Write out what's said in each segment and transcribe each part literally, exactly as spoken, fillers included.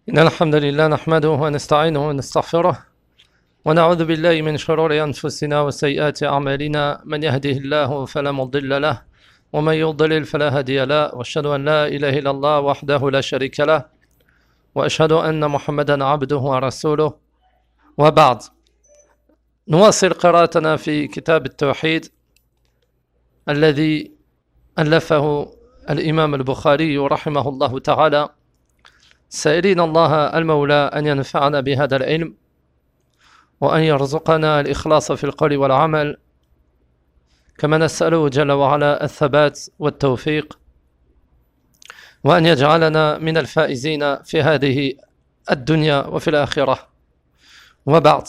إن الحمد لله نحمده ونستعينه ونستغفره ونعوذ بالله من شرور أنفسنا وسيئات أعمالنا من يهده الله فلا مضل له ومن يضلل فلا هادي له وأشهد أن لا إله إلا الله وحده لا شريك له وأشهد أن محمدا عبده ورسوله وبعد. نواصل قراءتنا في كتاب التوحيد الذي ألفه الإمام البخاري رحمه الله تعالى، سائلين الله المولى أن ينفعنا بهذا العلم وأن يرزقنا الإخلاص في القول والعمل، كما نسأله جل وعلا الثبات والتوفيق، وأن يجعلنا من الفائزين في هذه الدنيا وفي الآخرة. وبعد.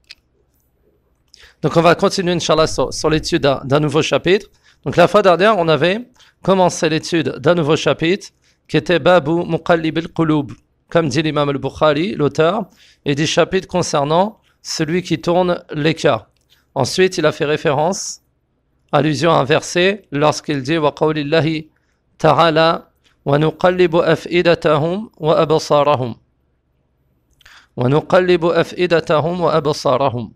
Donc on va continuer Inch'Allah sur, sur l'étude d'un, d'un nouveau chapitre. Donc la fois dernière on avait commencé l'étude d'un nouveau chapitre qui était Babu Muqallib al-Qulub, comme dit l'imam al-Bukhari, l'auteur, et des chapitres concernant celui qui tourne les cœurs. Ensuite il a fait référence, allusion à un verset, lorsqu'il dit wa qawlillahi ta'ala wa nuqallibu af'idatahum wa absarahum wa nuqallibu af'idatahum wa absarahum.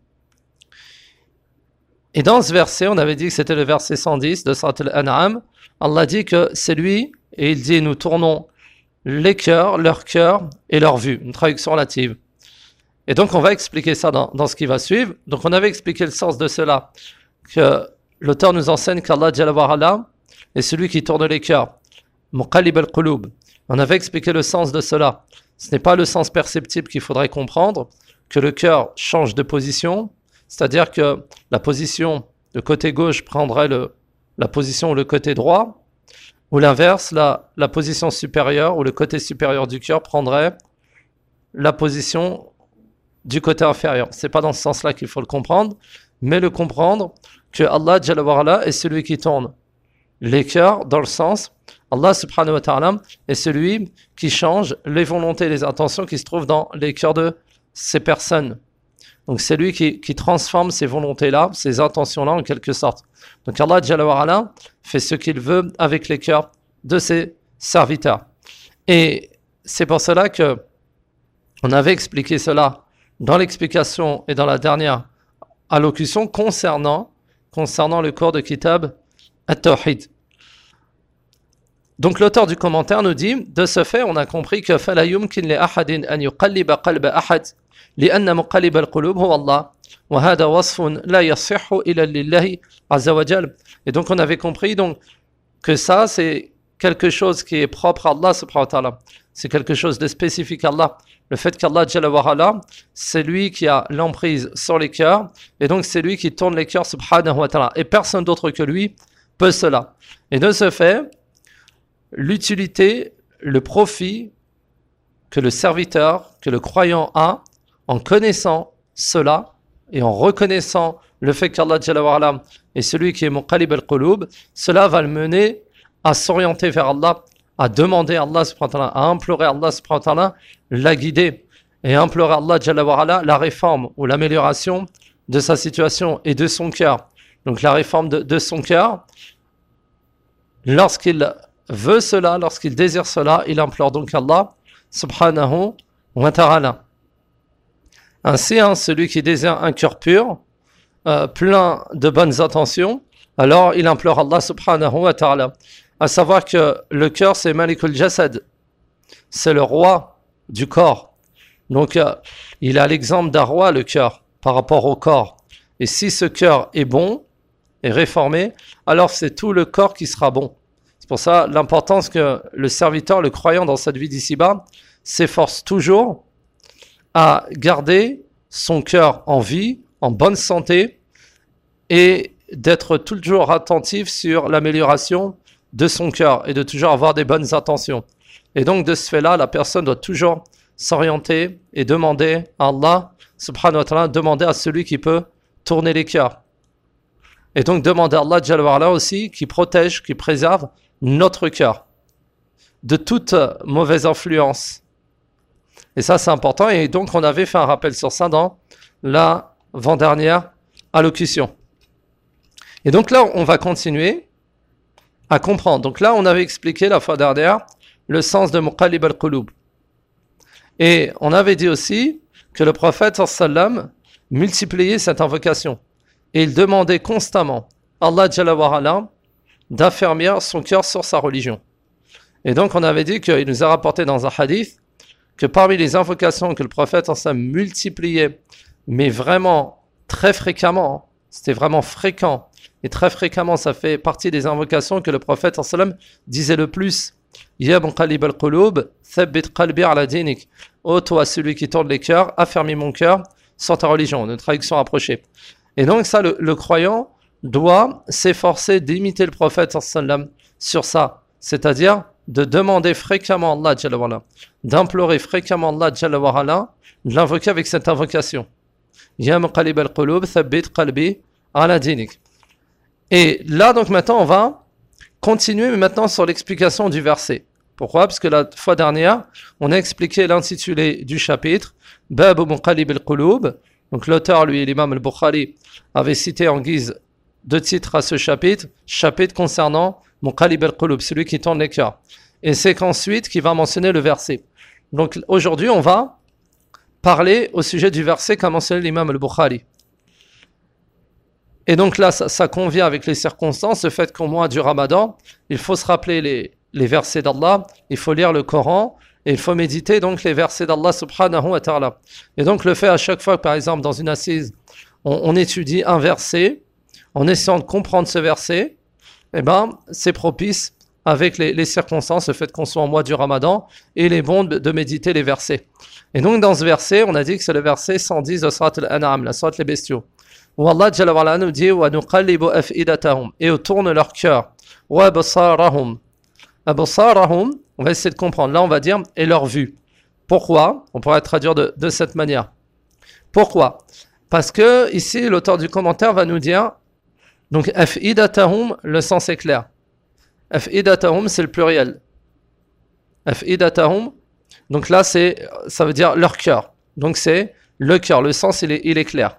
Et dans ce verset, on avait dit que c'était le verset cent dix de Surat Al-An'am. Allah dit que c'est lui, et il dit nous tournons les cœurs, leurs cœurs et leur vue. Une traduction relative. Et donc on va expliquer ça dans, dans ce qui va suivre. Donc on avait expliqué le sens de cela, que l'auteur nous enseigne qu'Allah Jalla wa Ala est celui qui tourne les cœurs. Muqallib al-Qulub. On avait expliqué le sens de cela. Ce n'est pas le sens perceptible qu'il faudrait comprendre, que le cœur change de position. C'est-à-dire que la position, le côté gauche prendrait le, la position ou le côté droit, ou l'inverse, la, la position supérieure ou le côté supérieur du cœur prendrait la position du côté inférieur. Ce n'est pas dans ce sens-là qu'il faut le comprendre, mais le comprendre que Allah Jalla wa Ala est celui qui tourne les cœurs dans le sens, Allah subhanahu wa ta'ala est celui qui change les volontés et les intentions qui se trouvent dans les cœurs de ces personnes. Donc c'est lui qui, qui transforme ces volontés-là, ces intentions-là en quelque sorte. Donc Allah Jalla wa Ala fait ce qu'il veut avec les cœurs de ses serviteurs. Et c'est pour cela que on avait expliqué cela dans l'explication et dans la dernière allocution concernant, concernant le cours de Kitab At-Tawhid. Donc l'auteur du commentaire nous dit, de ce fait on a compris que فَلَا يُمْكِنْ لِأَحَدٍ أَنْ يُقَلِّبَ قَلْبَ أَحَدٍ لأن مقلب القلوب هو الله وهذا وصف لا يصح إلا لله عز وجل. Et donc on avait compris donc que ça c'est quelque chose qui est propre à Allah subhanahu wa ta'ala. C'est quelque chose de spécifique à Allah. Le fait qu'Allah Jalla wa Ala, c'est lui qui a l'emprise sur les cœurs et donc c'est lui qui tourne les cœurs subhanahu wa ta'ala. Et personne d'autre que lui peut cela. Et de ce fait, l'utilité, le profit que le serviteur, que le croyant a, en connaissant cela et en reconnaissant le fait qu'Allah Jalla wa Ala est celui qui est Muqallib al-Qulub, cela va le mener à s'orienter vers Allah, à demander à Allah subhanahu wa ta'ala, à implorer Allah subhanahu wa ta'ala, la guider et à implorer à Allah Jalla wa Ala la réforme ou l'amélioration de sa situation et de son cœur. Donc la réforme de, de son cœur, lorsqu'il veut cela, lorsqu'il désire cela, il implore donc Allah subhanahu wa ta'ala. Ainsi, hein, celui qui désire un cœur pur, euh, plein de bonnes intentions, alors il implore Allah subhanahu wa ta'ala. À savoir que le cœur, c'est Malikul Jasad, c'est le roi du corps. Donc, euh, il a l'exemple d'un roi, le cœur, par rapport au corps. Et si ce cœur est bon et réformé, alors c'est tout le corps qui sera bon. C'est pour ça l'importance que le serviteur, le croyant dans cette vie d'ici-bas, s'efforce toujours à garder son cœur en vie, en bonne santé, et d'être toujours attentif sur l'amélioration de son cœur et de toujours avoir des bonnes intentions. Et donc de ce fait-là, la personne doit toujours s'orienter et demander à Allah, subhanahu wa ta'ala, demander à celui qui peut tourner les cœurs. Et donc demander à Allah Jalla wa Ala aussi qui protège, qui préserve notre cœur de toute mauvaise influence. Et ça, c'est important. Et donc, on avait fait un rappel sur ça dans l'avant-dernière allocution. Et donc là, on va continuer à comprendre. Donc là, on avait expliqué la fois dernière le sens de Muqallib al-Qulub. Et on avait dit aussi que le prophète sallam multipliait cette invocation. Et il demandait constamment à Allah Jalla wa Ala d'affermir son cœur sur sa religion. Et donc on avait dit qu'il nous a rapporté dans un hadith que parmi les invocations que le prophète sallam multipliait, mais vraiment très fréquemment, c'était vraiment fréquent, et très fréquemment ça fait partie des invocations que le prophète sallam disait le plus. Ya muqallib al-qulub, thabbit qalbi ala dinik. Ô toi, celui qui tourne les cœurs, affermis mon cœur sur ta religion. Une traduction rapprochée. Et donc ça, le, le croyant doit s'efforcer d'imiter le prophète sallam sur ça. C'est-à-dire de demander fréquemment Allah Jalla wa Ala, d'implorer fréquemment Allah Jalla wa Ala, de l'invoquer avec cette invocation. Ya muqallib al-qulub, thabbit qalbi ala dinik. Et là, donc maintenant, on va continuer mais maintenant sur l'explication du verset. Pourquoi? Parce que la fois dernière, on a expliqué l'intitulé du chapitre, Bab Muqallib al-Qulub. Donc l'auteur, lui, l'imam al-Bukhari, avait cité en guise de titre à ce chapitre, chapitre concernant Muqallib al-Qulub, celui qui tourne les cœurs. Et c'est qu'ensuite qu'il va mentionner le verset. Donc aujourd'hui, on va parler au sujet du verset qu'a mentionné l'imam al-Bukhari. Et donc là, ça, ça convient avec les circonstances, le fait qu'au mois du Ramadan, il faut se rappeler les, les versets d'Allah, il faut lire le Coran, et il faut méditer donc les versets d'Allah subhanahu wa ta'ala. Et donc le fait à chaque fois, par exemple, dans une assise, on, on étudie un verset, en essayant de comprendre ce verset, eh ben, c'est propice avec les, les circonstances, le fait qu'on soit en mois du Ramadan, et il est bon de, de méditer les versets. Et donc dans ce verset, on a dit que c'est le verset cent dix de Surat al-An'am, la Surat les bestiaux, où Allah Jalla wa Ala nous dit wa nuqallibu afidatahum, et on tourne leur cœur, wa absarahum, absarahum, on va essayer de comprendre, là on va dire et leur vue. Pourquoi? On pourrait traduire de, de cette manière. Pourquoi? Parce que ici l'auteur du commentaire va nous dire donc afidatahum, le sens est clair. Afidatahum, c'est le pluriel. Afidatahum, donc là c'est, ça veut dire leur cœur. Donc c'est le cœur, le sens il est, il est clair.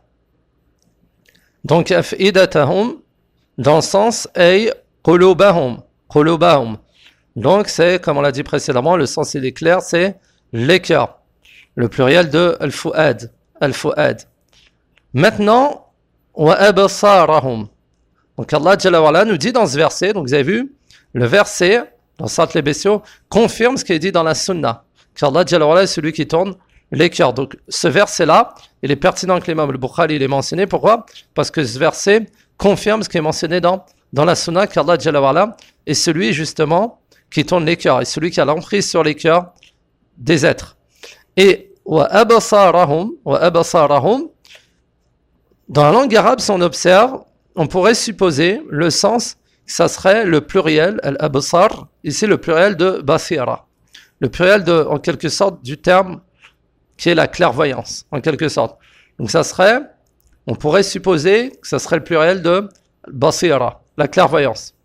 Donc, afidatahum, dans le sens, ay qulubahum, qulubahum. Donc, c'est, comme on l'a dit précédemment, le sens il est clair, c'est les cœurs. Le pluriel de al-fu'ad, al-fu'ad. Maintenant, wa absarahum. Donc, Allah Jalla wa Ala nous dit dans ce verset, donc vous avez vu, le verset, dans Surat les bestiaux, confirme ce qui est dit dans la sunna. Qu'Allah Jalla wa Ala est celui qui tourne les cœurs. Donc ce verset-là, il est pertinent que l'imam al-Bukhari l'ait mentionné. Pourquoi? Parce que ce verset confirme ce qui est mentionné dans, dans la sunna, qu'Allah Jalla wa Ala est celui justement qui tourne les cœurs, et celui qui a l'emprise sur les cœurs des êtres. Et wa absarahum, wa absarahum, dans la langue arabe, si on observe, on pourrait supposer le sens, ça serait le pluriel, al-absar, ici le pluriel de basira. Le pluriel de, en quelque sorte, du terme qui est la clairvoyance, en quelque sorte. Donc ça serait, on pourrait supposer que ça serait le pluriel de basira, la clairvoyance.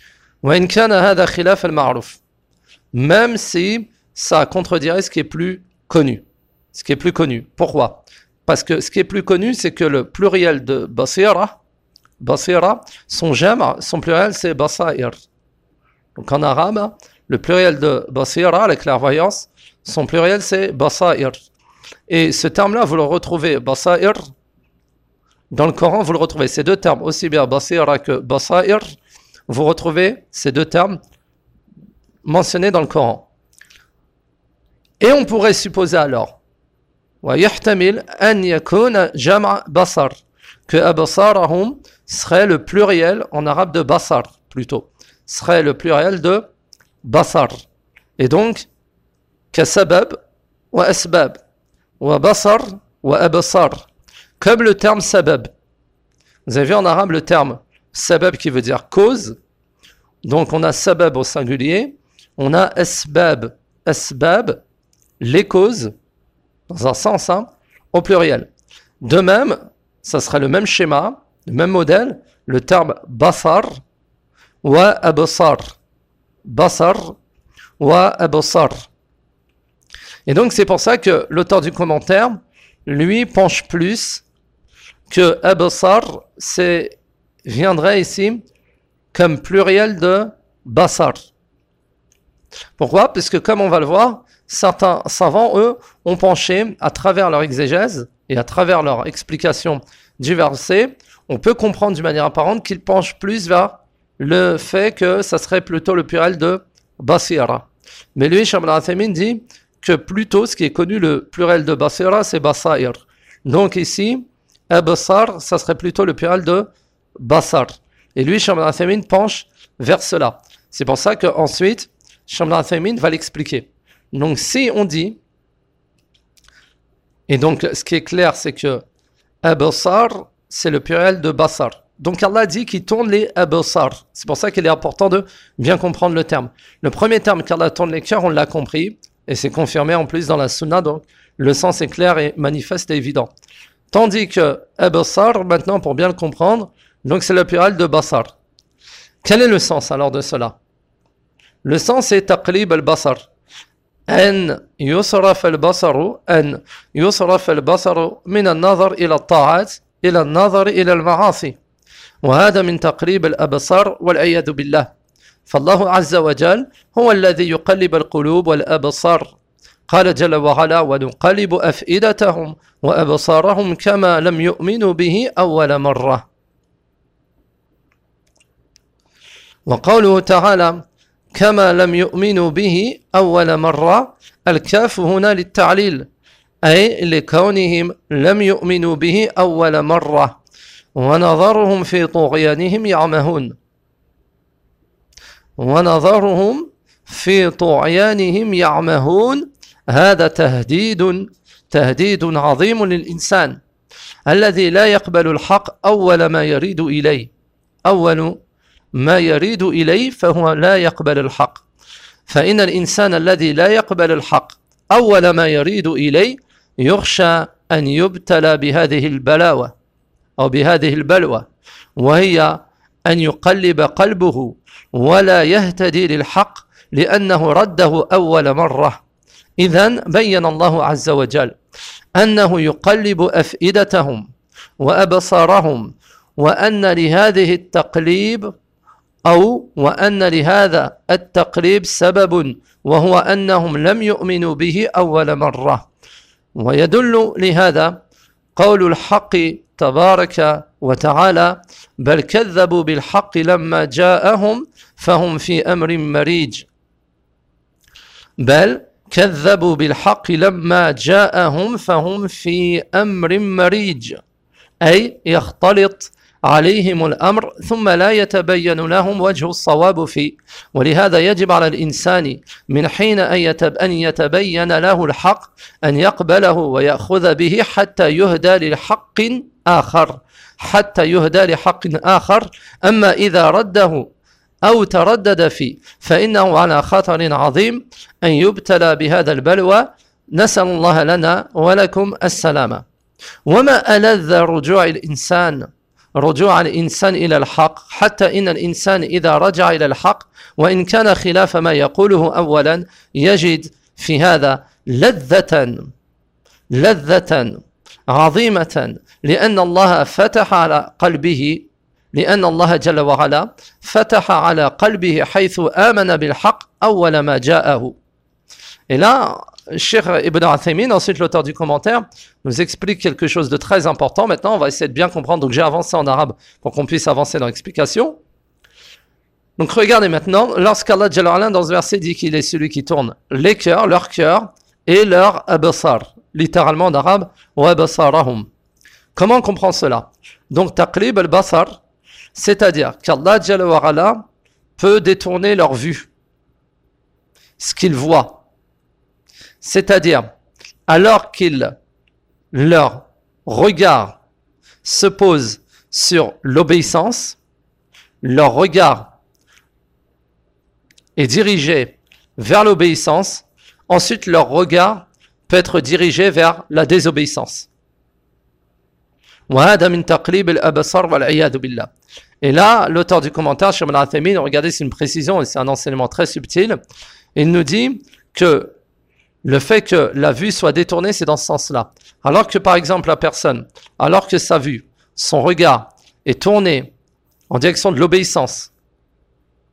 Même si ça contredirait ce qui est plus connu. Ce qui est plus connu. Pourquoi? Parce que ce qui est plus connu, c'est que le pluriel de basira, basira, son jam', son pluriel, c'est basair. Donc en arabe, le pluriel de basira, la clairvoyance, son pluriel, c'est basair. Et ce terme-là, vous le retrouvez, basair, dans le Coran, vous le retrouvez. Ces deux termes, aussi bien basira que basair, vous retrouvez ces deux termes mentionnés dans le Coran. Et on pourrait supposer alors, wa yahtamil an yakuna jam' basar, que absarahum serait le pluriel en arabe de basar, plutôt, serait le pluriel de basar. Et donc, kasabab wa asbab, wa basar wa absar, comme le terme sabab. Vous avez vu en arabe le terme sabab qui veut dire cause. Donc on a sabab au singulier, on a asbab, asbab, les causes, dans un sens, hein, au pluriel. De même, ça serait le même schéma, le même modèle, le terme basar wa absar, basar wa absar. Et donc c'est pour ça que l'auteur du commentaire, lui, penche plus que absar, c'est, viendrait ici comme pluriel de basar. Pourquoi? Parce que comme on va le voir, certains savants, eux, ont penché à travers leur exégèse et à travers leur explication du verset, on peut comprendre d'une manière apparente qu'ils penchent plus vers le fait que ça serait plutôt le pluriel de basira. Mais lui, Cheikh Ibn Uthaymin dit que plutôt ce qui est connu, le pluriel de basira, c'est basair. Donc ici, absar, ça serait plutôt le pluriel de basar. Et lui, Cheikh Ibn Uthaymin penche vers cela. C'est pour ça qu'ensuite, Cheikh Ibn Uthaymin va l'expliquer. Donc si on dit, et donc ce qui est clair, c'est que absar, c'est le pluriel de basar. Donc Allah dit qu'il tourne les absar. C'est pour ça qu'il est important de bien comprendre le terme. Le premier terme qu'Allah tourne les cœurs, on l'a compris, et c'est confirmé en plus dans la sunna, donc le sens est clair et manifeste et évident. Tandis que absar, maintenant pour bien le comprendre, donc c'est le pluriel de basar. Quel est le sens alors de cela? Le sens est taqlib al-basar. أن يصرف البصر أن يصرف البصر من النظر إلى الطاعات إلى النظر إلى المعاصي وهذا من تقليب الأبصار والعياذ بالله فالله عز وجل هو الذي يقلب القلوب والأبصار قال جل وعلا ونقلب أفئدتهم وأبصارهم كما لم يؤمنوا به أول مرة وقوله تعالى كما لم يؤمنوا به أول مرة الكاف هنا للتعليل أي لكونهم لم يؤمنوا به أول مرة ونظرهم في طغيانهم يعمهون ونظرهم في طغيانهم يعمهون هذا تهديد تهديد عظيم للإنسان الذي لا يقبل الحق أول ما يريد إليه أول ما يريد إليه فهو لا يقبل الحق فإن الإنسان الذي لا يقبل الحق أول ما يريد إليه يخشى أن يبتلى بهذه البلاوة أو بهذه البلوى وهي أن يقلب قلبه ولا يهتدي للحق لأنه رده أول مرة إذن بين الله عز وجل أنه يقلب أفئدتهم وأبصارهم وأن لهذه التقليب أو وأن لهذا التقليب سبب وهو أنهم لم يؤمنوا به أول مرة ويدل لهذا قول الحق تبارك وتعالى بل كذبوا بالحق لما جاءهم فهم في أمر مريج بل كذبوا بالحق لما جاءهم فهم في أمر مريج أي يختلط عليهم الأمر ثم لا يتبين لهم وجه الصواب فيه ولهذا يجب على الإنسان من حين أن يتبين له الحق أن يقبله ويأخذ به حتى يهدى لحق آخر حتى يهدى لحق آخر أما إذا رده أو تردد فيه فإنه على خطر عظيم أن يبتلى بهذا البلوى نسأل الله لنا ولكم السلامة وما ألذ رجوع الإنسان رجوع الإنسان إلى الحق حتى إن الإنسان إذا رجع إلى الحق وإن كان خلاف ما يقوله أولا يجد في هذا لذة لذة عظيمة لأن الله فتح على قلبه لأن الله جل وعلا فتح على قلبه حيث آمن بالحق أول ما جاءه. Et là, Cheikh Ibn Uthaymin, ensuite l'auteur du commentaire, nous explique quelque chose de très important. Maintenant, on va essayer de bien comprendre. Donc, j'ai avancé en arabe pour qu'on puisse avancer dans l'explication. Donc, regardez maintenant, lorsqu'Allah Jalla wa Ala, dans ce verset, dit qu'il est celui qui tourne les cœurs, leurs cœurs et leurs absar, littéralement en arabe, wa absarahum. Comment on comprend cela? Donc, taqlib al-basar, c'est-à-dire qu'Allah Jalla wa Ala peut détourner leur vue, ce qu'ils voient. C'est-à-dire, alors qu'ils, leur regard se pose sur l'obéissance, leur regard est dirigé vers l'obéissance, ensuite leur regard peut être dirigé vers la désobéissance. Et là, l'auteur du commentaire, Cheikh Ibn Uthaymin, regardez, c'est une précision et c'est un enseignement très subtil. Il nous dit que le fait que la vue soit détournée, c'est dans ce sens-là. Alors que par exemple la personne, alors que sa vue, son regard est tourné en direction de l'obéissance,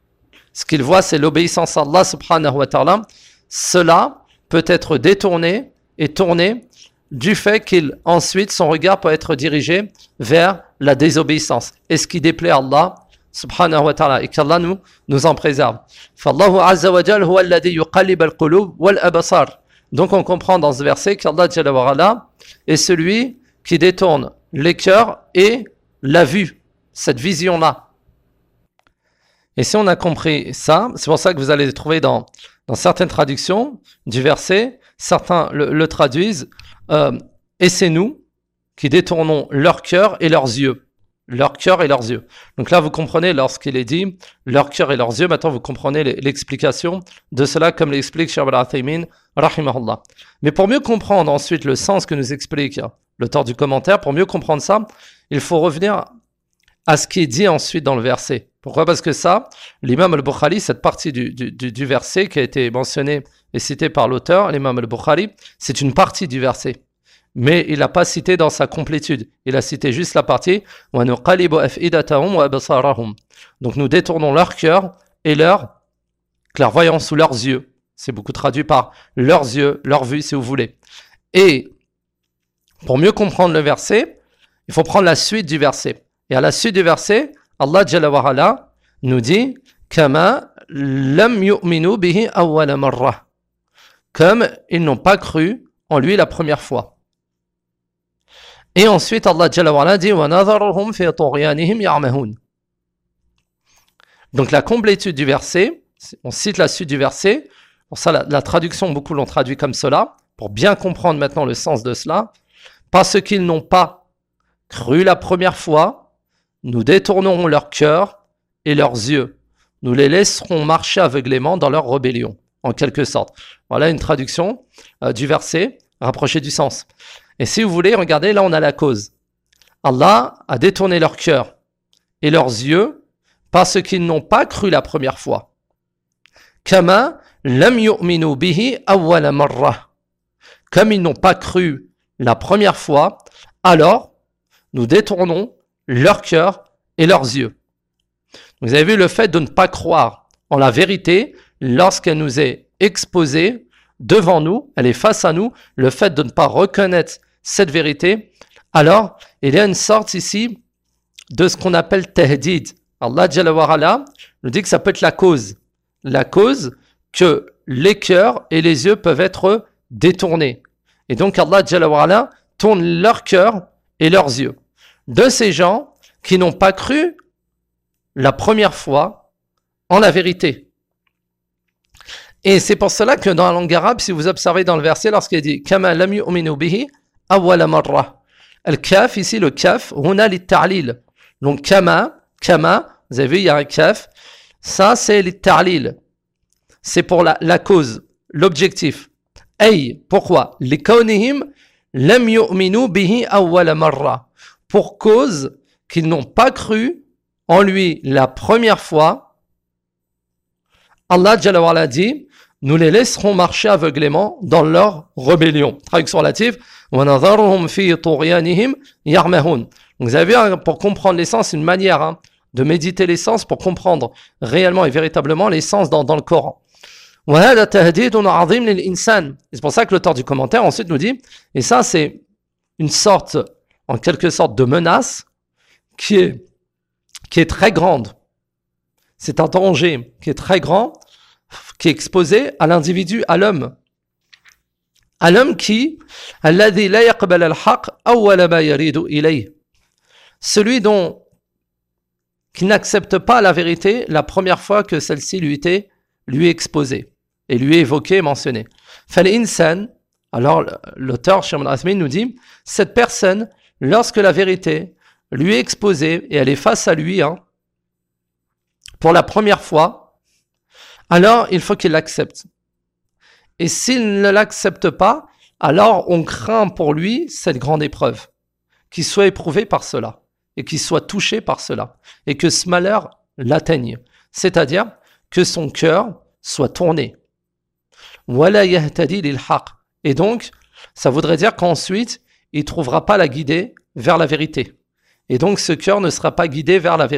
Ce qu'il voit, c'est l'obéissance à Allah subhanahu wa ta'ala. Cela peut être détourné et tourné du fait qu'il, ensuite, son regard peut être dirigé vers la désobéissance. Et ce qui déplaît à Allah subhanahu wa ta'ala, et qu'Allah nous, nous en préserve. Fallahu azza wa jal huwa alladhi yuqallib al-qulub wal absar. Donc on comprend dans ce verset qu'Allah jalla wa ala est celui qui détourne les cœurs et la vue, cette vision-là. Et si on a compris ça, c'est pour ça que vous allez trouver dans, dans certaines traductions du verset, certains le, le traduisent, euh, et c'est nous qui détournons leur cœur et leurs yeux. Leur cœur et leurs yeux. Donc là, vous comprenez, lorsqu'il est dit leur cœur et leurs yeux, maintenant vous comprenez l'explication de cela, comme l'explique Cheikh Al-Uthaymin, rahimahullah. Mais pour mieux comprendre ensuite le sens que nous explique l'auteur du commentaire, pour mieux comprendre ça, il faut revenir à ce qui est dit ensuite dans le verset. Pourquoi ? Parce que ça, l'imam al-Bukhari, cette partie du, du, du verset qui a été mentionnée et citée par l'auteur, l'imam al-Bukhari, c'est une partie du verset. Mais il n'a pas cité dans sa complétude. Il a cité juste la partie « Wa nuqalibu af'idatahum wa absarahum ». Donc nous détournons leur cœur et leur clairvoyance sous leurs yeux. C'est beaucoup traduit par leurs yeux, leur vue si vous voulez. Et pour mieux comprendre le verset, il faut prendre la suite du verset. Et à la suite du verset, Allah Jalla wa ala nous dit « Kama lam yu'minu bihi awwala marra » comme ils n'ont pas cru en lui la première fois. Et ensuite, Allah Jalla wa ala dit wa nadharuhum fi tughyanihim ya'mahun. Donc la complétude du verset, on cite la suite du verset. Pour ça, la, la traduction, beaucoup l'ont traduit comme cela, pour bien comprendre maintenant le sens de cela. Parce qu'ils n'ont pas cru la première fois, nous détournerons leur cœur et leurs yeux. Nous les laisserons marcher aveuglément dans leur rébellion, en quelque sorte. Voilà une traduction euh, du verset, rapprochée du sens. Et si vous voulez, regardez, là on a la cause. Allah a détourné leur cœur et leurs yeux parce qu'ils n'ont pas cru la première fois. Kama lam yu'minu bihi awwala marra. Comme ils n'ont pas cru la première fois, alors nous détournons leur cœur et leurs yeux. Vous avez vu le fait de ne pas croire en la vérité lorsqu'elle nous est exposée devant nous, elle est face à nous, le fait de ne pas reconnaître cette vérité, alors il y a une sorte ici de ce qu'on appelle tahdid. Allah Jalla wa ala nous dit que ça peut être la cause. La cause que les cœurs et les yeux peuvent être détournés. Et donc Allah Jalla wa ala tourne leur cœur et leurs yeux. De ces gens qui n'ont pas cru la première fois en la vérité. Et c'est pour cela que dans la langue arabe, si vous observez dans le verset, lorsqu'il dit « Kama lam yu'minu bihi awwala marra » Al-kaf, ici le kaf, huna lit-ta'lil. Donc kama, kama, vous avez vu, il y a un kaf. Ça, c'est lit-ta'lil. C'est pour la, la cause, l'objectif. Ay, pourquoi ? Likawnihim lam yu'minu bihi awwala marra. Pour cause qu'ils n'ont pas cru en lui la première fois, Allah Jalla wa ala dit « Nous les laisserons marcher aveuglément dans leur rébellion ». Traduction relative « Wa nadharuhum fi tughyanihim yarmahun ». Vous avez vu, pour comprendre l'essence, une manière hein, de méditer l'essence pour comprendre réellement et véritablement l'essence dans, dans le Coran. وَهَذَا تَهْدِيدٌ عَظِيمٌ لِلْإِنسَانِ. C'est pour ça que l'auteur du commentaire ensuite nous dit, et ça c'est une sorte, en quelque sorte de menace qui est, qui est très grande. C'est un danger qui est très grand, qui est exposé à l'individu, à l'homme. À l'homme qui, الذي لا يقبل الحق أول ما يريد إليه. Celui dont, qui n'accepte pas la vérité la première fois que celle-ci lui était, lui est exposée, et lui est évoquée et mentionnée. فالإنسان, alors l'auteur Cheikh Al-Uthaymin nous dit, cette personne, lorsque la vérité lui est exposée, et elle est face à lui, hein, pour la première fois, alors il faut qu'il l'accepte. Et s'il ne l'accepte pas, alors on craint pour lui cette grande épreuve, qu'il soit éprouvé par cela, et qu'il soit touché par cela, et que ce malheur l'atteigne, c'est-à-dire que son cœur soit tourné. Wala yahtadi lil haq. Et donc, ça voudrait dire qu'ensuite, il ne trouvera pas la guider vers la vérité. Et donc, ce cœur ne sera pas guidé vers la vérité.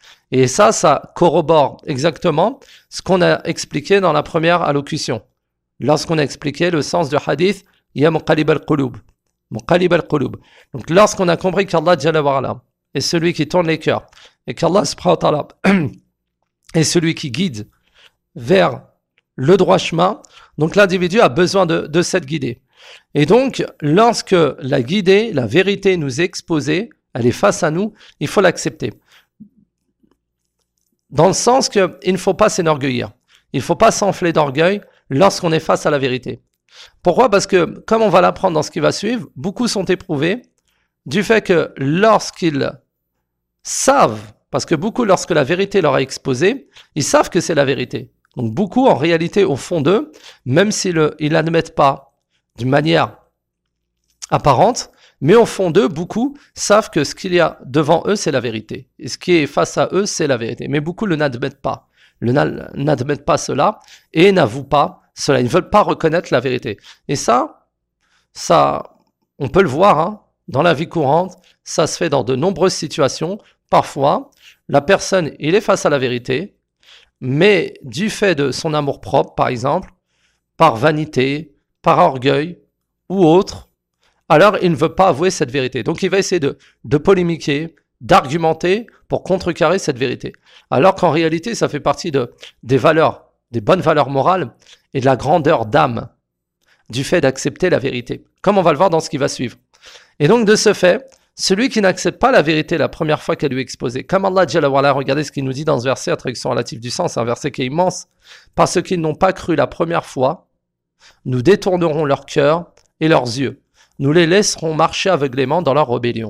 Et ça, ça corrobore exactement ce qu'on a expliqué dans la première allocution. Lorsqu'on a expliqué le sens du hadith, ya muqallib al-qulub. Muqallib al-qulub. Donc lorsqu'on a compris qu'Allah Jalla wa Ala est celui qui tourne les cœurs et qu'Allah subhanahu wa ta'ala est celui qui guide vers le droit chemin, donc l'individu a besoin de, de s'être guidé. Et donc, lorsque la guidée, la vérité nous est exposée, elle est face à nous, il faut l'accepter. Dans le sens qu'il ne faut pas s'enorgueillir. Il ne faut pas s'enfler d'orgueil lorsqu'on est face à la vérité. Pourquoi ? Parce que, comme on va l'apprendre dans ce qui va suivre, beaucoup sont éprouvés du fait que lorsqu'ils savent, parce que beaucoup, lorsque la vérité leur est exposée, ils savent que c'est la vérité. Donc beaucoup, en réalité, au fond d'eux, même s'ils ne l'admettent pas d'une manière apparente, mais au fond d'eux, beaucoup savent que ce qu'il y a devant eux, c'est la vérité. Et ce qui est face à eux, c'est la vérité. Mais beaucoup ne l'admettent pas. Le n'admettent pas cela et n'avouent pas cela. Ils ne veulent pas reconnaître la vérité. Et ça, ça, on peut le voir hein, dans la vie courante. Ça se fait dans de nombreuses situations. Parfois, la personne, il est face à la vérité, mais du fait de son amour-propre, par exemple, par vanité, par orgueil ou autre, alors il ne veut pas avouer cette vérité. Donc il va essayer de, de polémiquer, d'argumenter pour contrecarrer cette vérité. Alors qu'en réalité, ça fait partie de, des valeurs, des bonnes valeurs morales et de la grandeur d'âme du fait d'accepter la vérité, comme on va le voir dans ce qui va suivre. Et donc de ce fait, celui qui n'accepte pas la vérité la première fois qu'elle lui est exposée, comme Allah Jalla wa Ala, regardez ce qu'il nous dit dans ce verset, la traduction relative du sens, c'est un verset qui est immense, parce qu'ils n'ont pas cru la première fois, nous détournerons leur cœur et leurs yeux. Nous les laisserons marcher aveuglément dans leur rébellion.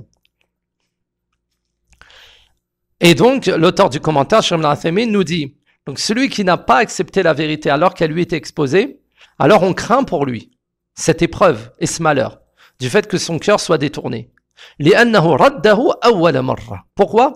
Et donc, l'auteur du commentaire, Cheikh Ibn Uthaymin, nous dit, donc celui qui n'a pas accepté la vérité alors qu'elle lui était exposée, alors on craint pour lui cette épreuve et ce malheur, du fait que son cœur soit détourné. Pourquoi ?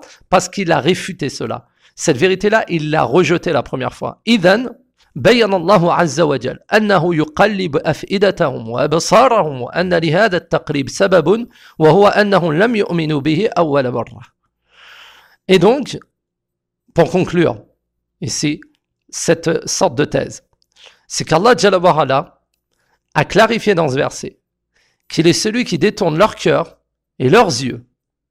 Parce qu'il a réfuté cela. Cette vérité-là, il l'a rejetée la première fois. إذن بين الله عز وجل أنه يقلب أفئدتهم وأبصارهم وأن لهذا التقليب سبب وهو أنهم لم يؤمنوا به أول مرة. Et donc, pour conclure ici cette sorte de thèse, c'est qu'Allah Jalla wa Ala a clarifié dans ce verset qu'il est celui qui détourne leur cœur et leurs yeux,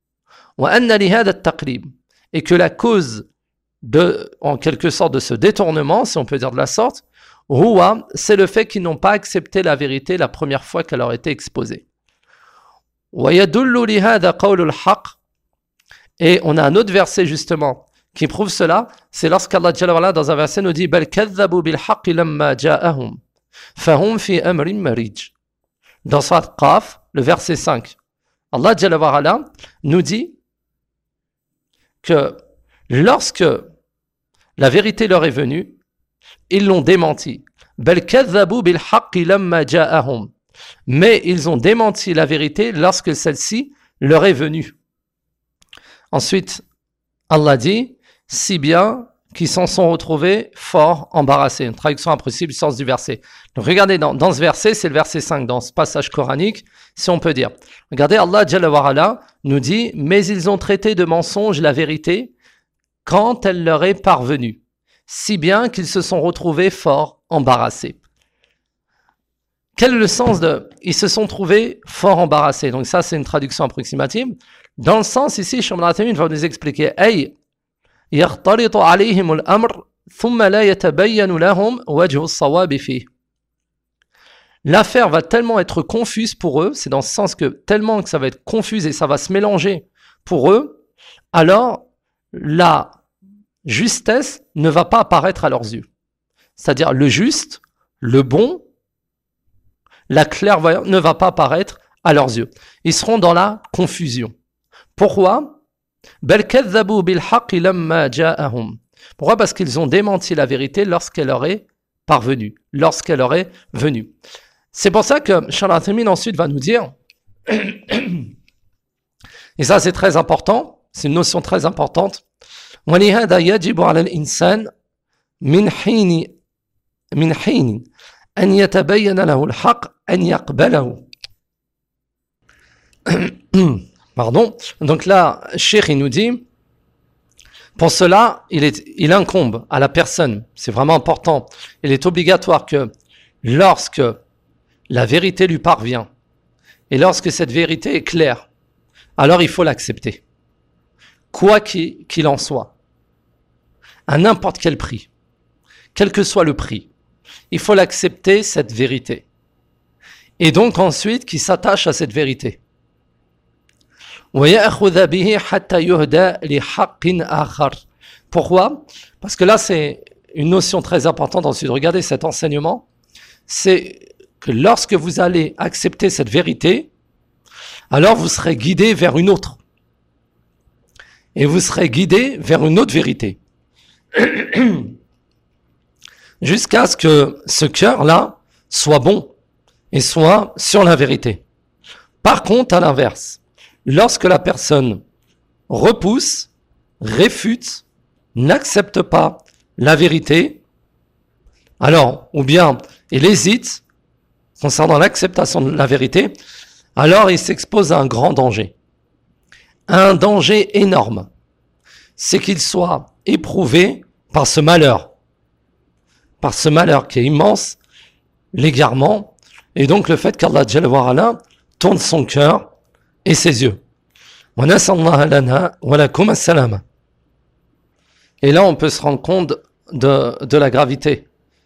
et que la cause de, en quelque sorte, de ce détournement, si on peut dire de la sorte, c'est le fait qu'ils n'ont pas accepté la vérité la première fois qu'elle leur était exposée. Et on a un autre verset justement qui prouve cela, c'est lorsqu'Allah Jalla wa Ala dans un verset nous dit بل كذبوا بالحق لما جاءهم فهم في أمر مريج. Dans Surat Qaf, le verset cinq, Allah Jalla wa Ala nous dit que lorsque la vérité leur est venue, ils l'ont démenti. بل كذبوا بالحق لما جاءهم. Mais ils ont démenti la vérité lorsque celle-ci leur est venue. Ensuite, Allah dit, si bien qu'ils s'en sont retrouvés fort embarrassés. Une traduction impossible du sens du verset. Donc regardez, dans, dans ce verset, c'est le verset cinq, dans ce passage coranique, si on peut dire. Regardez, Allah Jalla wa Ala nous dit, mais ils ont traité de mensonge la vérité quand elle leur est parvenue, si bien qu'ils se sont retrouvés fort embarrassés. Quel est le sens de « ils se sont trouvés fort embarrassés » Donc ça, c'est une traduction approximative. Dans le sens ici, Cheikh Ibn Uthaymin va nous expliquer « Ay, يختلط عليهم الأمر ثم لا يتبين لهم وجه الصواب فيه » L'affaire va tellement être confuse pour eux, c'est dans ce sens que tellement que ça va être confus et ça va se mélanger pour eux, alors la justesse ne va pas apparaître à leurs yeux. C'est-à-dire le juste, le bon, la clairvoyance ne va pas apparaître à leurs yeux. Ils seront dans la confusion. Pourquoi ? Pourquoi ? Parce qu'ils ont démenti la vérité lorsqu'elle leur est parvenue, lorsqu'elle leur est venue. C'est pour ça que Cheikh Ibn Uthaymin ensuite va nous dire, et ça c'est très important, c'est une notion très importante, وَلِهَذَا يَجِبُ عَلَى الْإِنسَانِ مِنْ حِينِ مِنْ حِينِ أَنْ يَتَبَيَّنَ لَهُ الْحَقِّ أَنْ يَقْبَلَهُ. Pardon. Donc là, Cheikh il nous dit Pour cela, il, est, il incombe à la personne, c'est vraiment important, il est obligatoire que lorsque la vérité lui parvient, et lorsque cette vérité est claire, alors il faut l'accepter. Quoi qu'il, qu'il en soit, à n'importe quel prix, quel que soit le prix, il faut l'accepter, cette vérité. Et donc ensuite, qu'il s'attache à cette vérité. Pourquoi? Parce que là, c'est une notion très importante ensuite. Regardez cet enseignement. C'est que lorsque vous allez accepter cette vérité, alors vous serez guidé vers une autre. Et vous serez guidé vers une autre vérité. Jusqu'à ce que ce cœur-là soit bon et soit sur la vérité. Par contre, à l'inverse, lorsque la personne repousse, réfute, n'accepte pas la vérité, alors, ou bien il hésite concernant l'acceptation de la vérité, alors il s'expose à un grand danger. Un danger énorme. C'est qu'il soit éprouvé par ce malheur. Par ce malheur qui est immense, l'égarement, et donc le fait qu'Allah Jalla wa Ala tourne son cœur et ses yeux. Et là, on peut se rendre compte de, de la gravité.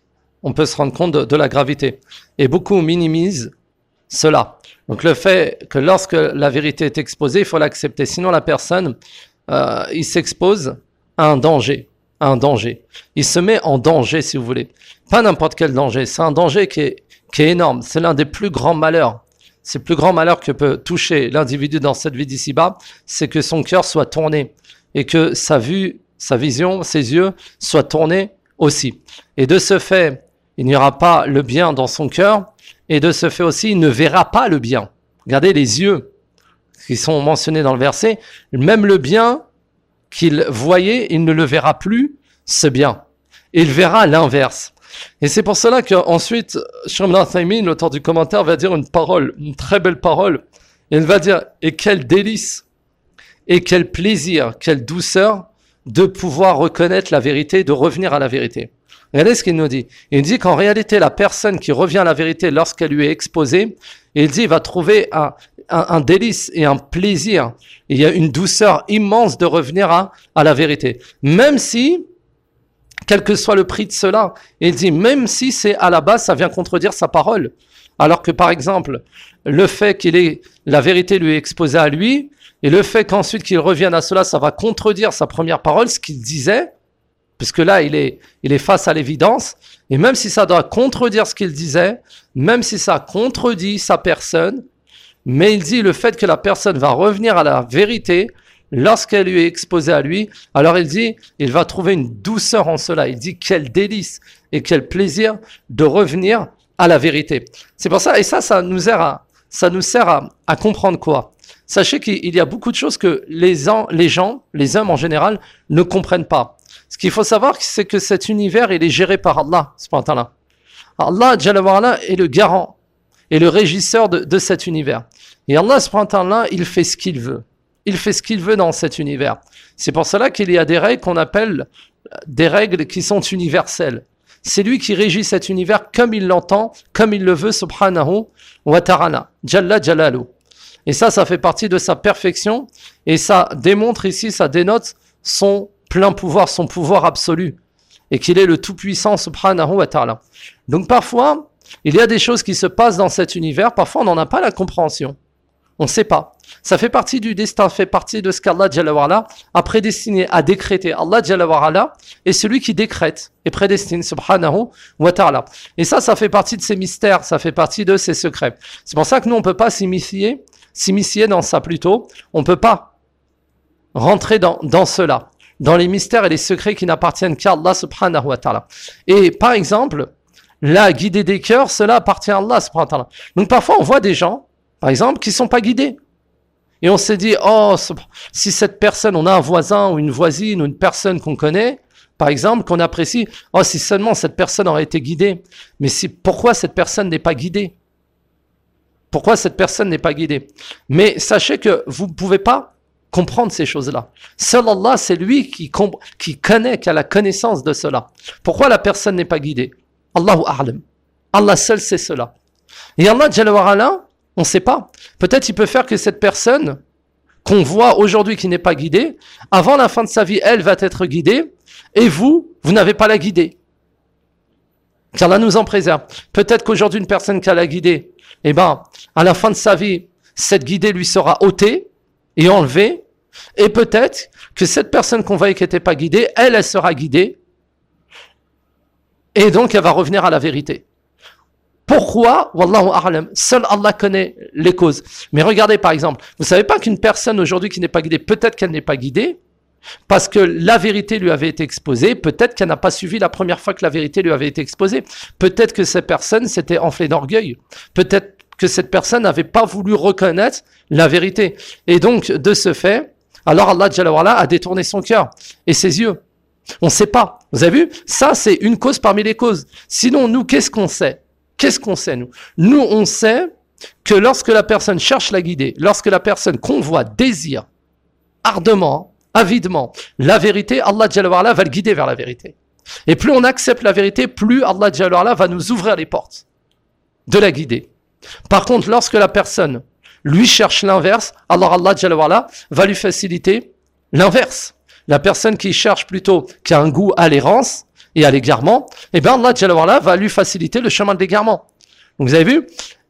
On peut se rendre compte de, de la gravité. Et beaucoup minimisent cela. Donc le fait que lorsque la vérité est exposée, il faut l'accepter. Sinon, la personne, euh, il s'expose à un danger. À un danger. Il se met en danger, si vous voulez. Pas n'importe quel danger. C'est un danger qui est, qui est énorme. C'est l'un des plus grands malheurs. C'est le plus grand malheur que peut toucher l'individu dans cette vie d'ici-bas, c'est que son cœur soit tourné et que sa vue, sa vision, ses yeux soient tournés aussi. Et de ce fait, il n'y aura pas le bien dans son cœur et de ce fait aussi, il ne verra pas le bien. Regardez les yeux qui sont mentionnés dans le verset, même le bien qu'il voyait, il ne le verra plus, ce bien. Il verra l'inverse. Et c'est pour cela qu'ensuite, Cheikh Ibn Uthaymin, l'auteur du commentaire, va dire une parole, une très belle parole. Il va dire, et quel délice, et quel plaisir, quelle douceur de pouvoir reconnaître la vérité, de revenir à la vérité. Regardez ce qu'il nous dit. Il dit qu'en réalité, la personne qui revient à la vérité lorsqu'elle lui est exposée, il dit, il va trouver un, un, un délice et un plaisir. Il y a une douceur immense de revenir à, à la vérité. Même si, quel que soit le prix de cela, il dit, même si c'est à la base, ça vient contredire sa parole. Alors que par exemple, le fait qu'il ait, la vérité lui est exposée à lui, et le fait qu'ensuite qu'il revienne à cela, ça va contredire sa première parole, ce qu'il disait, puisque là, il est, il est face à l'évidence, et même si ça doit contredire ce qu'il disait, même si ça contredit sa personne, mais il dit le fait que la personne va revenir à la vérité, lorsqu'elle lui est exposée à lui, alors il dit, il va trouver une douceur en cela. Il dit quel délice et quel plaisir de revenir à la vérité. C'est pour ça, et ça, ça nous sert à, ça nous sert à, à comprendre quoi? Sachez qu'il y a beaucoup de choses que les, en, les gens, les hommes en général, ne comprennent pas. Ce qu'il faut savoir, c'est que cet univers, il est géré par Allah, subhanahu wa ta'ala. Allah, Jalla wa Ala, est le garant et le régisseur de, de cet univers. Et Allah, subhanahu wa ta'ala, il fait ce qu'il veut. Il fait ce qu'il veut dans cet univers. C'est pour cela qu'il y a des règles qu'on appelle des règles qui sont universelles. C'est lui qui régit cet univers comme il l'entend, comme il le veut, subhanahu wa ta'ala, Jalla Jalalu. Et ça, ça fait partie de sa perfection, et ça démontre ici, ça dénote son plein pouvoir, son pouvoir absolu, et qu'il est le tout-puissant, subhanahu wa ta'ala. Donc parfois, il y a des choses qui se passent dans cet univers, parfois on n'en a pas la compréhension. On ne sait pas. Ça fait partie du destin, fait partie de ce qu'Allah Jalla wa Ala a prédestiné, a décrété. Allah Jalla wa Ala est celui qui décrète et prédestine, subhanahu wa ta'ala. Et ça, ça fait partie de ses mystères, ça fait partie de ses secrets. C'est pour ça que nous, on ne peut pas s'immiscer, s'immiscer dans ça plutôt. On ne peut pas rentrer dans, dans cela, dans les mystères et les secrets qui n'appartiennent qu'à Allah subhanahu wa ta'ala. Et par exemple, la guider des cœurs, cela appartient à Allah subhanahu wa ta'ala. Donc parfois, on voit des gens, par exemple, qui ne sont pas guidés. Et on s'est dit, oh, si cette personne, on a un voisin ou une voisine ou une personne qu'on connaît, par exemple, qu'on apprécie, oh, si seulement cette personne aurait été guidée. Mais si, pourquoi cette personne n'est pas guidée? Pourquoi cette personne n'est pas guidée? Mais sachez que vous ne pouvez pas comprendre ces choses-là. Seul Allah, c'est lui qui, comp- qui connaît, qui a la connaissance de cela. Pourquoi la personne n'est pas guidée? Allahu a'lam. Allah seul sait cela. Et Allah, Jalla wa Ala, on ne sait pas. Peut-être il peut faire que cette personne qu'on voit aujourd'hui qui n'est pas guidée, avant la fin de sa vie, elle va être guidée, et vous, vous n'avez pas la guidée. Qu'Allah nous en préserve. Peut-être qu'aujourd'hui, une personne qui a la guidée, eh ben, à la fin de sa vie, cette guidée lui sera ôtée et enlevée, et peut-être que cette personne qu'on voyait qui n'était pas guidée, elle, elle sera guidée, et donc elle va revenir à la vérité. Pourquoi? Wallahu a'lam. Seul Allah connaît les causes. Mais regardez par exemple, vous savez pas qu'une personne aujourd'hui qui n'est pas guidée, peut-être qu'elle n'est pas guidée, parce que la vérité lui avait été exposée, peut-être qu'elle n'a pas suivi la première fois que la vérité lui avait été exposée, peut-être que cette personne s'était enflée d'orgueil, peut-être que cette personne n'avait pas voulu reconnaître la vérité. Et donc, de ce fait, alors Allah Jalla wa Ala a détourné son cœur et ses yeux. On ne sait pas. Vous avez vu? Ça, c'est une cause parmi les causes. Sinon, nous, qu'est-ce qu'on sait? Qu'est-ce qu'on sait, nous? Nous, on sait que lorsque la personne cherche la guider, lorsque la personne convoite, désire, ardemment, avidement, la vérité, Allah Jalla wa Ala va le guider vers la vérité. Et plus on accepte la vérité, plus Allah Jalla wa Ala va nous ouvrir les portes de la guider. Par contre, lorsque la personne lui cherche l'inverse, alors Allah Jalla wa Ala va lui faciliter l'inverse. La personne qui cherche plutôt, qui a un goût à l'errance et à l'égarement, eh bien Allah Jalla wa Ala va lui faciliter le chemin de l'égarement. Donc vous avez vu?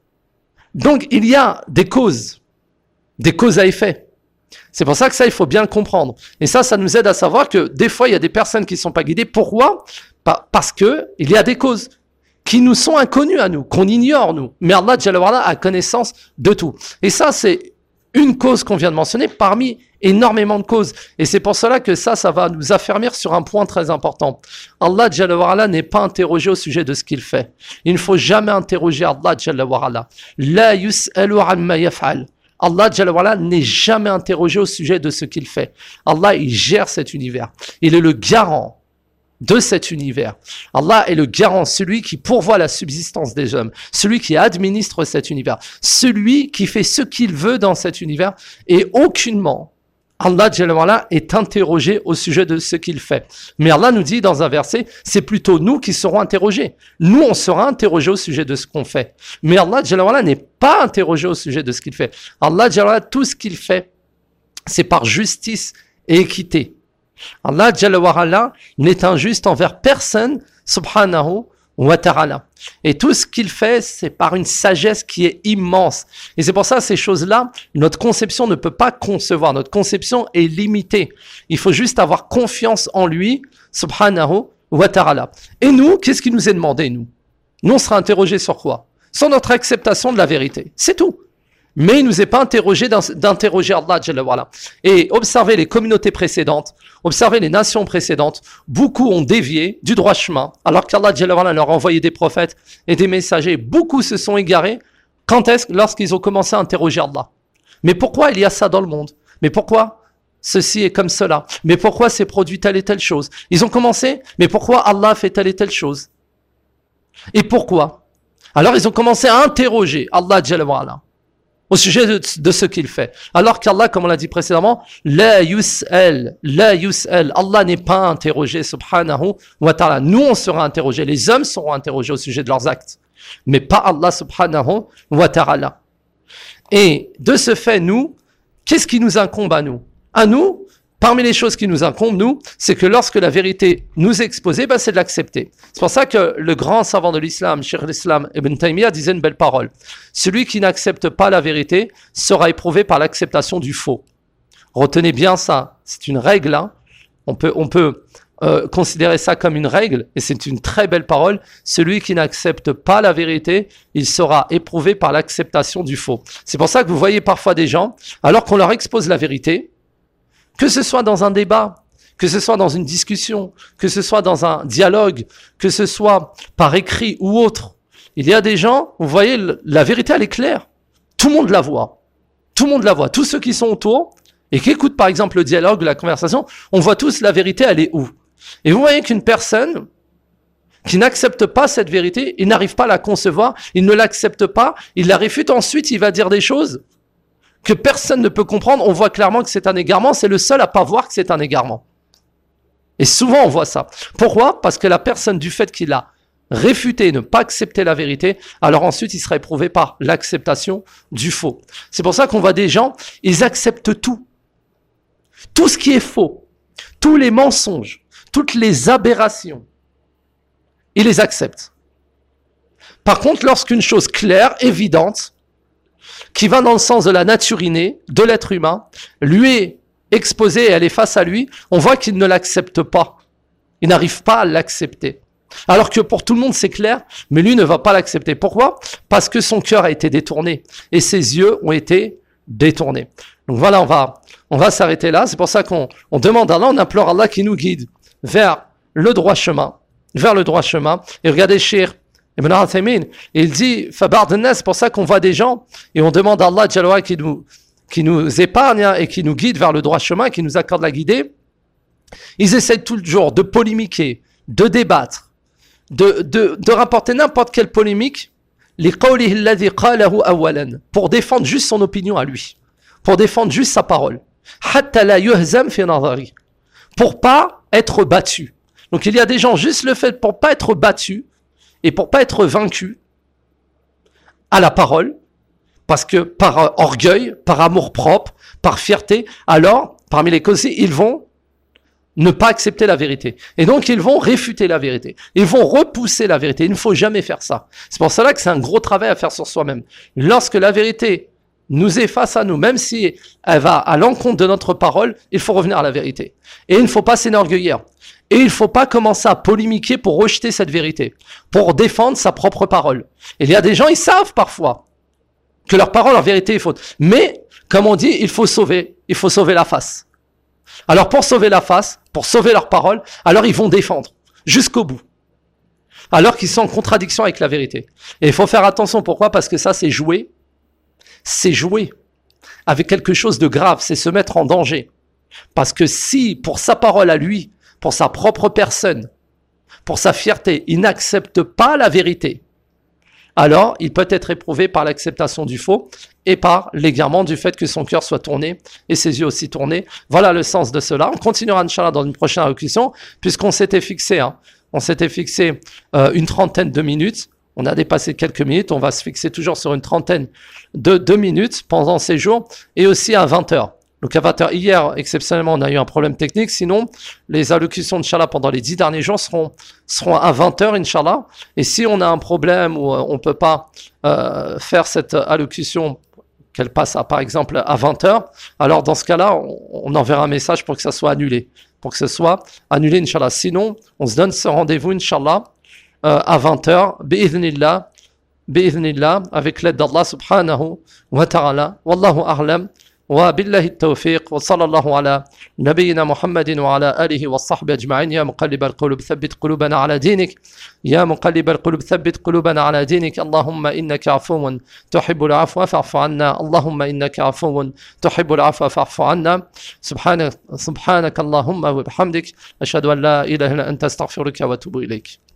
Donc il y a des causes, des causes à effet. C'est pour ça que ça, il faut bien le comprendre. Et ça, ça nous aide à savoir que des fois, il y a des personnes qui ne sont pas guidées. Pourquoi? Parce que il y a des causes qui nous sont inconnues à nous, qu'on ignore nous. Mais Allah Jalla wa Ala a connaissance de tout. Et ça, c'est une cause qu'on vient de mentionner parmi énormément de causes. Et c'est pour cela que ça, ça va nous affermir sur un point très important. Allah Jalla wa Ala n'est pas interrogé au sujet de ce qu'il fait. Il ne faut jamais interroger Allah Jalla wa Ala. La yus'alu amma yaf'al. Allah Jalla wa Ala n'est jamais interrogé au sujet de ce qu'il fait. Allah, il gère cet univers. Il est le garant de cet univers. Allah est le garant, celui qui pourvoit la subsistance des hommes, celui qui administre cet univers, celui qui fait ce qu'il veut dans cet univers, et aucunement Allah Jalla wa Ala est interrogé au sujet de ce qu'il fait. Mais Allah nous dit dans un verset, c'est plutôt nous qui serons interrogés. Nous, on sera interrogés au sujet de ce qu'on fait. Mais Allah Jalla wa Ala n'est pas interrogé au sujet de ce qu'il fait. Allah Jalla wa Ala, tout ce qu'il fait, c'est par justice et équité. Allah Jalla wa Ala n'est injuste envers personne, subhanahu wa ta'ala. Et tout ce qu'il fait, c'est par une sagesse qui est immense. Et c'est pour ça, ces choses-là, notre conception ne peut pas concevoir. Notre conception est limitée. Il faut juste avoir confiance en lui, subhanahu wa ta'ala. Et nous, qu'est-ce qui nous est demandé, nous? Nous, on sera interrogés sur quoi? Sur notre acceptation de la vérité. C'est tout. Mais il ne nous est pas interrogé d'interroger Allah Jalla wa Ala. Et observez les communautés précédentes, observez les nations précédentes, beaucoup ont dévié du droit chemin, alors qu'Allah Jalla wa Ala leur a envoyé des prophètes et des messagers. Beaucoup se sont égarés. Quand est-ce? Lorsqu'ils ont commencé à interroger Allah. Mais pourquoi il y a ça dans le monde? Mais pourquoi ceci est comme cela? Mais pourquoi c'est produit telle et telle chose? Ils ont commencé, mais pourquoi Allah fait telle et telle chose? Et pourquoi? Alors ils ont commencé à interroger Allah Jalla wa Ala au sujet de, de ce qu'il fait. Alors qu'Allah, comme on l'a dit précédemment, la yus'al, la yus'al, Allah n'est pas interrogé, subhanahu wa ta'ala. Nous, on sera interrogés, les hommes seront interrogés au sujet de leurs actes, mais pas Allah, subhanahu wa ta'ala. Et de ce fait, nous, qu'est-ce qui nous incombe à nous? À nous, parmi les choses qui nous incombent, nous, c'est que lorsque la vérité nous est exposée, ben, c'est de l'accepter. C'est pour ça que le grand savant de l'islam, Cheikh l'Islam Ibn Taymiyyah, disait une belle parole. Celui qui n'accepte pas la vérité sera éprouvé par l'acceptation du faux. Retenez bien ça. C'est une règle. Hein. On peut, on peut euh, considérer ça comme une règle, et c'est une très belle parole. Celui qui n'accepte pas la vérité, il sera éprouvé par l'acceptation du faux. C'est pour ça que vous voyez parfois des gens, alors qu'on leur expose la vérité, que ce soit dans un débat, que ce soit dans une discussion, que ce soit dans un dialogue, que ce soit par écrit ou autre, il y a des gens, vous voyez, la vérité elle est claire. Tout le monde la voit. Tout le monde la voit. Tous ceux qui sont autour et qui écoutent par exemple le dialogue, la conversation, on voit tous la vérité, elle est où? Et vous voyez qu'une personne qui n'accepte pas cette vérité, il n'arrive pas à la concevoir, il ne l'accepte pas, il la réfute, ensuite il va dire des choses que personne ne peut comprendre, on voit clairement que c'est un égarement, c'est le seul à pas voir que c'est un égarement. Et souvent on voit ça. Pourquoi? Parce que la personne, du fait qu'il a réfuté, ne pas accepter la vérité, alors ensuite il sera éprouvé par l'acceptation du faux. C'est pour ça qu'on voit des gens, ils acceptent tout. Tout ce qui est faux, tous les mensonges, toutes les aberrations, ils les acceptent. Par contre, lorsqu'une chose claire, évidente, qui va dans le sens de la nature innée, de l'être humain, lui est exposée et elle est face à lui, on voit qu'il ne l'accepte pas. Il n'arrive pas à l'accepter. Alors que pour tout le monde c'est clair, mais lui ne va pas l'accepter. Pourquoi? Parce que son cœur a été détourné et ses yeux ont été détournés. Donc voilà, on va, on va s'arrêter là. C'est pour ça qu'on on demande à Allah, on implore Allah qui nous guide vers le droit chemin, vers le droit chemin. Et regardez Cheikh Ibn Uthaymin, il dit, Fabardena, c'est pour ça qu'on voit des gens et on demande à Allah Jalla qui nous, qui nous épargne hein, et qui nous guide vers le droit chemin, qui nous accorde la guidée. Ils essaient toujours de polémiquer, de débattre, de, de, de rapporter n'importe quelle polémique pour défendre juste son opinion à lui, pour défendre juste sa parole, pour pas être battu. Donc il y a des gens, juste le fait pour pas être battu et pour pas être vaincu à la parole, parce que par orgueil, par amour propre, par fierté, alors parmi les causes, ils vont ne pas accepter la vérité. Et donc, ils vont réfuter la vérité. Ils vont repousser la vérité. Il ne faut jamais faire ça. C'est pour cela que c'est un gros travail à faire sur soi-même. Lorsque la vérité nous est face à nous, même si elle va à l'encontre de notre parole, il faut revenir à la vérité. Et il ne faut pas s'enorgueillir. Et il ne faut pas commencer à polémiquer pour rejeter cette vérité, pour défendre sa propre parole. Il y a des gens, ils savent parfois que leur parole, leur vérité est faute. Mais, comme on dit, il faut sauver, il faut sauver la face. Alors pour sauver la face, pour sauver leur parole, alors ils vont défendre jusqu'au bout. Alors qu'ils sont en contradiction avec la vérité. Et il faut faire attention, pourquoi? Parce que ça c'est jouer, c'est jouer avec quelque chose de grave, c'est se mettre en danger. Parce que si pour sa parole à lui, pour sa propre personne, pour sa fierté, il n'accepte pas la vérité, alors il peut être éprouvé par l'acceptation du faux et par l'égarement du fait que son cœur soit tourné et ses yeux aussi tournés. Voilà le sens de cela. On continuera, Inch'Allah, dans une prochaine allocution, puisqu'on s'était fixé, hein, on s'était fixé euh, une trentaine de minutes. On a dépassé quelques minutes. On va se fixer toujours sur une trentaine de, de minutes pendant ces jours et aussi à vingt heures. Donc à vingt heures, hier, exceptionnellement, on a eu un problème technique. Sinon, les allocutions, Inch'Allah, pendant les dix derniers jours seront, seront à vingt heures, Inch'Allah. Et si on a un problème où on ne peut pas euh, faire cette allocution, qu'elle passe à, par exemple à vingt heures, alors dans ce cas-là, on, on enverra un message pour que ça soit annulé. Pour que ce soit annulé, Inch'Allah. Sinon, on se donne ce rendez-vous, Inch'Allah, euh, à vingt heures, bi'idhnillah, bi'idhnillah, avec l'aide d'Allah subhanahu wa ta'ala. Wallahu a'lam. وبالله التوفيق وصلى الله على نبينا محمد وعلى آله والصحبه أجمعين. يا مقلب القلوب ثبت قلوبنا على دينك يا مقلب القلوب ثبت قلوبنا على دينك. اللهم إنك عفو تحب العفو فاعف عنا. اللهم إنك عفو تحب العفو فاعف عنا. سبحانك سبحانك اللهم وبحمدك أشهد أن لا إله إلا أنت أستغفرك وأتوب إليك.